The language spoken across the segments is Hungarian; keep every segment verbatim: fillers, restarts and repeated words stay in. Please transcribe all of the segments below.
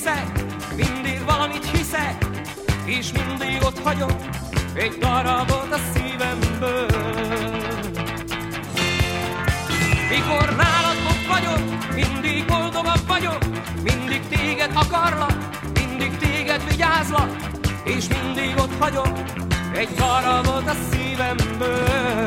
viszek, mindig valamit hiszek, és mindig ott hagyok egy darabot a szívemből. Mikor nálad ott vagyok, mindig boldogabb vagyok, mindig téged akarlak, mindig téged vigyázlak, és mindig ott hagyok egy darabot a szívemből.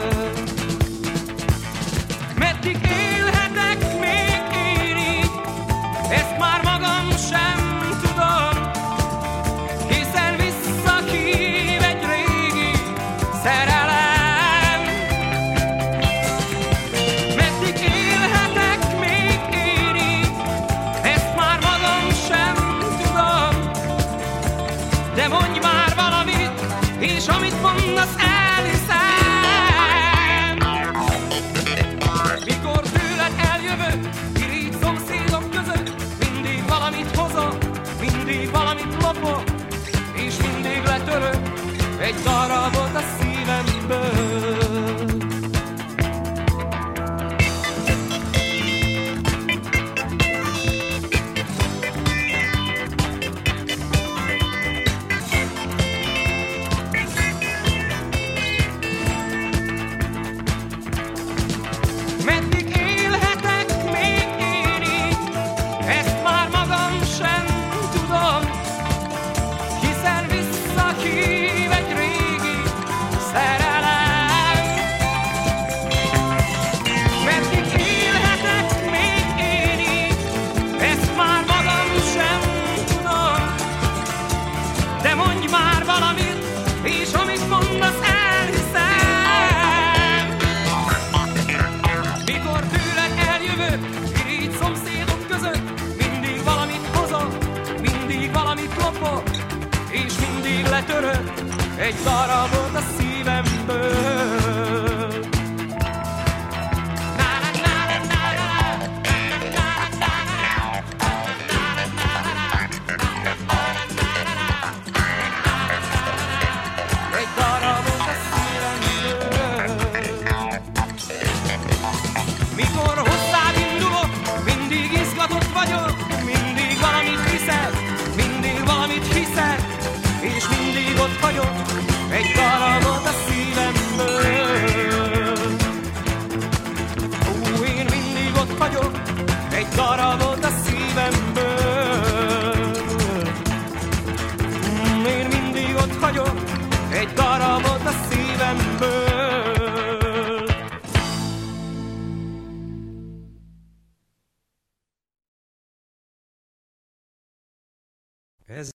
Meddig élhetek még én így, ezt már magam sem tudom, hiszen visszahív egy régi szerelem. Meddig élhetek még én így, ezt már magam sem tudom, de mondj már valamit, és amit mondasz elhiszem. Mikor tőled eljövök, irigy szomszédok között, mindig valamit hozok, mindig valamit lopok, és mindig letörök egy darabot a szívemből. Meddig élhetek még én így, ezt már magam sem tudom, hiszen visszahív egy régi szerelem. Meddig élhetek még én így, ezt már magam sem tudom, de mondj már valamit, és amit mondasz elhiszem. Mikor tőled eljövök, irigy szomszédok között, mindig valamit hozok, mindig valamit lopok, és mindig letörök egy darabot a szívemből. Egy darabot a szívemből. Mikor hozzád indulok, mindig izgatott vagyok, mindig valamit hiszek, mindig valamit hiszek, és mindig ott hagyok egy darabot a szívemből. Ó, én mindig ott hagyok egy darabot a szívemből. Mm, én mindig ott hagyok egy darabot a szívemből. Ez